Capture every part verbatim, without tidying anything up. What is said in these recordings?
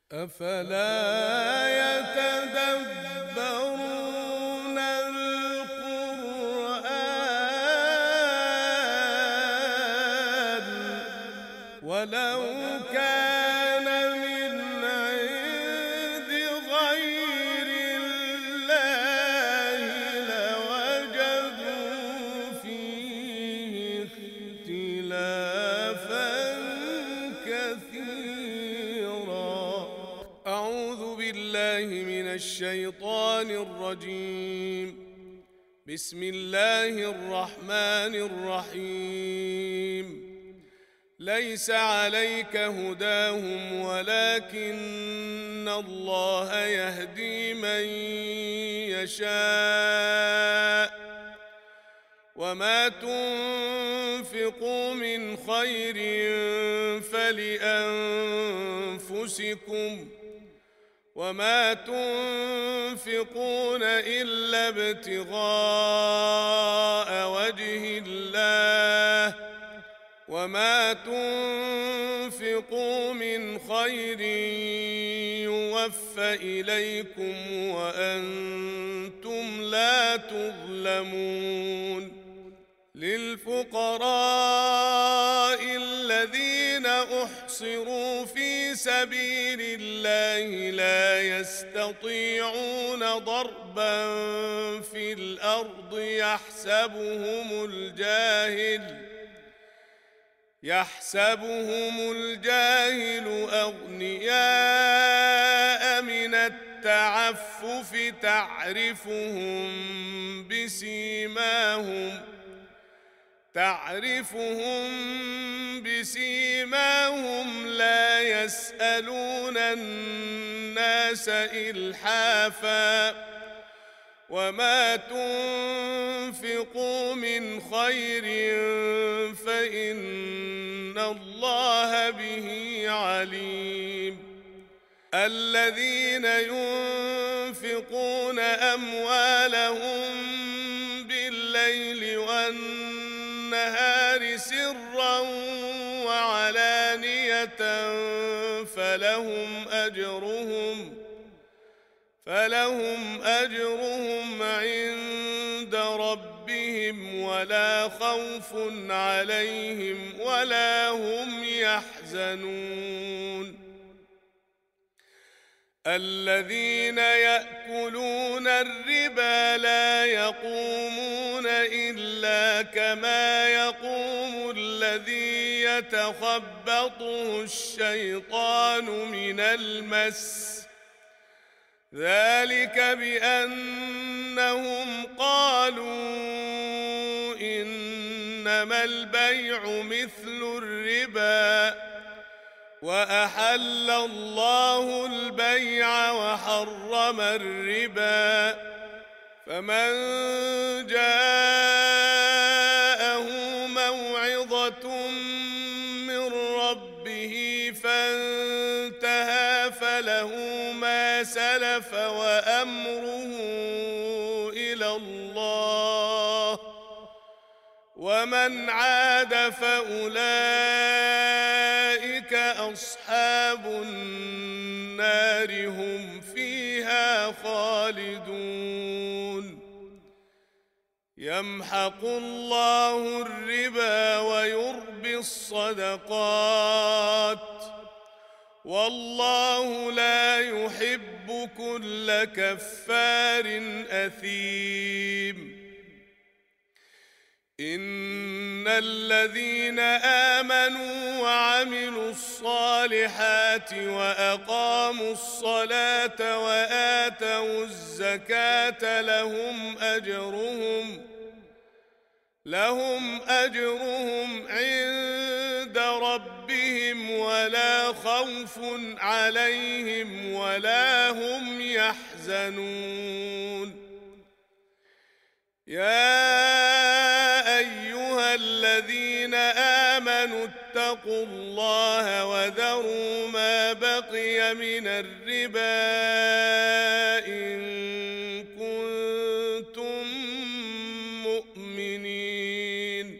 أفلا يتدبرون القرآن ولو كان من عند غير الله لوجدوا فيه اختلافا كثيرا. أعوذ بالله من الشيطان الرجيم. بسم الله الرحمن الرحيم. ليس عليك هداهم ولكن الله يهدي من يشاء وما تنفقوا من خير فلأنفسكم وما تنفقون إلا ابتغاء وجه الله وما تنفقوا من خير يوفى إليكم وأنتم لا تظلمون. للفقراء الذين أحصروا في سبيل الله لا يستطيعون ضربا في الأرض يحسبهم الجاهل يحسبهم الجاهل أغنياء من التعفف تعرفهم بسيماهم تعرفهم بسيماهم لا يسألون الناس إلحافا وما تنفقوا من خير فإن الله به عليم. الذين ينفقون أموالهم بالليل والنهار سرا وعلانية فلهم أجرهم فلهم أجرهم عند ربهم ولا خوف عليهم ولا هم يحزنون. الذين يأكلون الربا لا يقومون إلا كما يقوم الذي يتخبطه الشيطان من المس ذلك بأنهم قالوا إنما البيع مثل الربا وأحل الله البيع وحرم الربا فمن جاءه موعظة من ربه فانتهى فله ما سلف وأمره إلى الله ومن عاد فأولئك أصحاب النار هم فيها خالدون. يمحق الله الربا ويربي الصدقات والله لا يحب كل كفار أثيم. إن الذين آمنوا وعملوا الصالحات وأقاموا الصلاة وآتوا الزكاة لهم أجرهم لهم أجرهم عند ربهم ولا خوف عليهم ولا هم يحزنون. يا أيها الذين آمنوا اتقوا الله وذروا ما بقي من الربا إن كنتم مؤمنين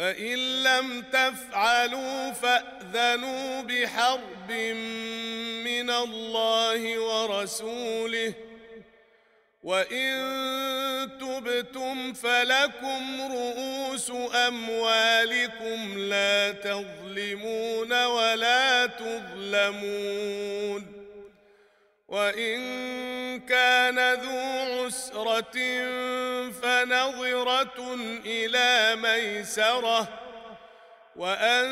فإن لم تفعلوا فأذنوا بحرب من الله ورسوله، وإن تبتم فلكم رؤوس أموالكم لا تظلمون ولا تظلمون. وإن كان ذو عسرة فنظرة إلى ميسرة، وأن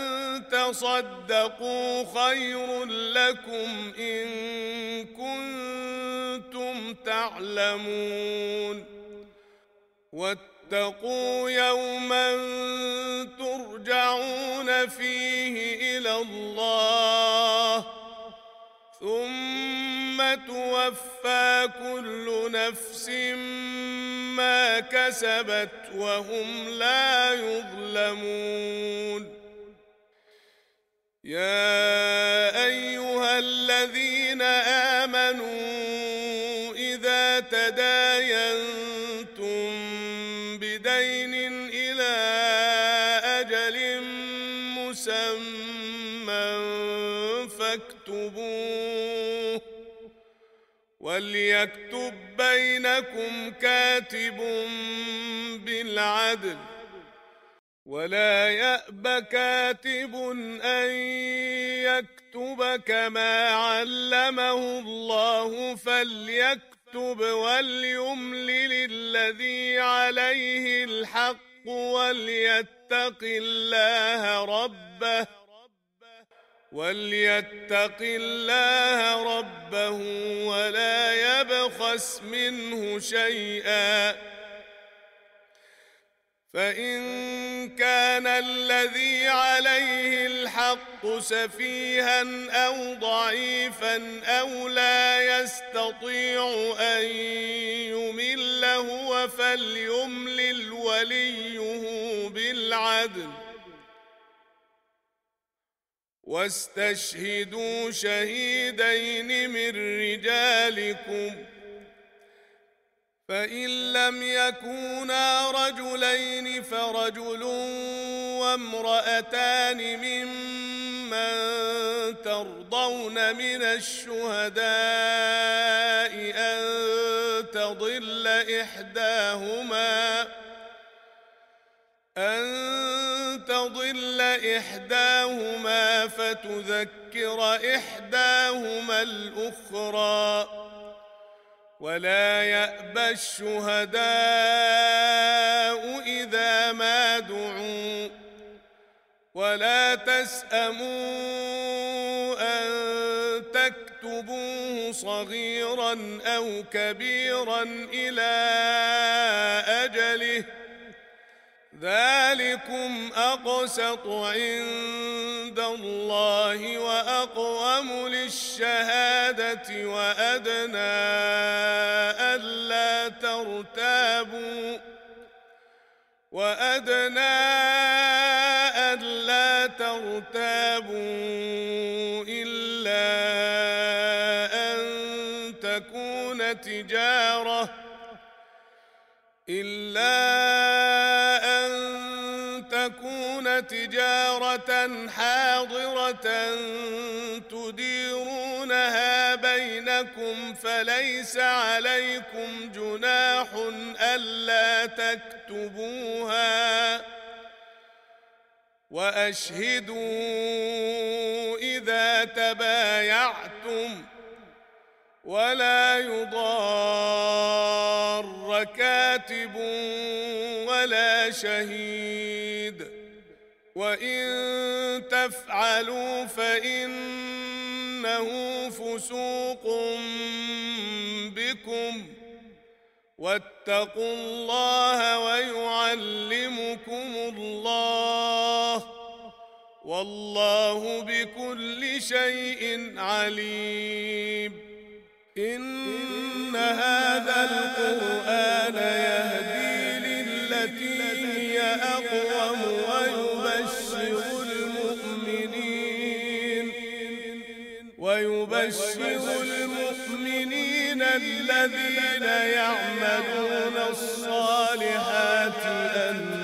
تصدقوا خير لكم إن كنتم تعلمون. واتقوا يوما ترجعون فيه إلى الله، ثم توفى كل نفس ما كسبت وهم لا يظلمون. يا أيها الذين آمنوا إذا تداينتم بدين إلى أجل مسمى فاكتبوه، وليكتب بينكم كاتب بالعدل، ولا يأب كاتب أن يكتب كما علمه الله فليكتب وليملل الذي عليه الحق وليتق الله ربه وليتق الله ربه ولا يبخس منه شيئا. فإن كان الذي عليه الحق سفيها أو ضعيفا أو لا يستطيع أن يمل هو فليملل وليه بالعدل، واستشهدوا شهيدين من رجالكم، فإن لم يكونا رجلين فرجل وامرأتان ممن ترضون من الشهداء أن تضل إحداهما أن تضل إحداهما فتذكر إحداهما الأخرى، ولا يأبى الشهداء إذا ما دعوا، ولا تسأموا أن تكتبوه صغيرا أو كبيرا إلى أجله، ذلكم أقسط عند الله وأقوم للشهادة وأدنى ألا ترتابوا وأدنى ألا ترتابوا إلا أن تكون تجارة إلا تكون تجارة حاضرة تديرونها بينكم فليس عليكم جناح ألا تكتبوها، وأشهدوا إذا تبايعتم، ولا يضار كاتب ولا شهيد، وإن تفعلوا فإنه فسوق بكم، واتقوا الله ويعلمكم الله، والله بكل شيء عليم. إن هذا القرآن يهدي للتي هي أقوم ويبشر المؤمنين ويبشر المؤمنين الذين يعملون الصالحات أن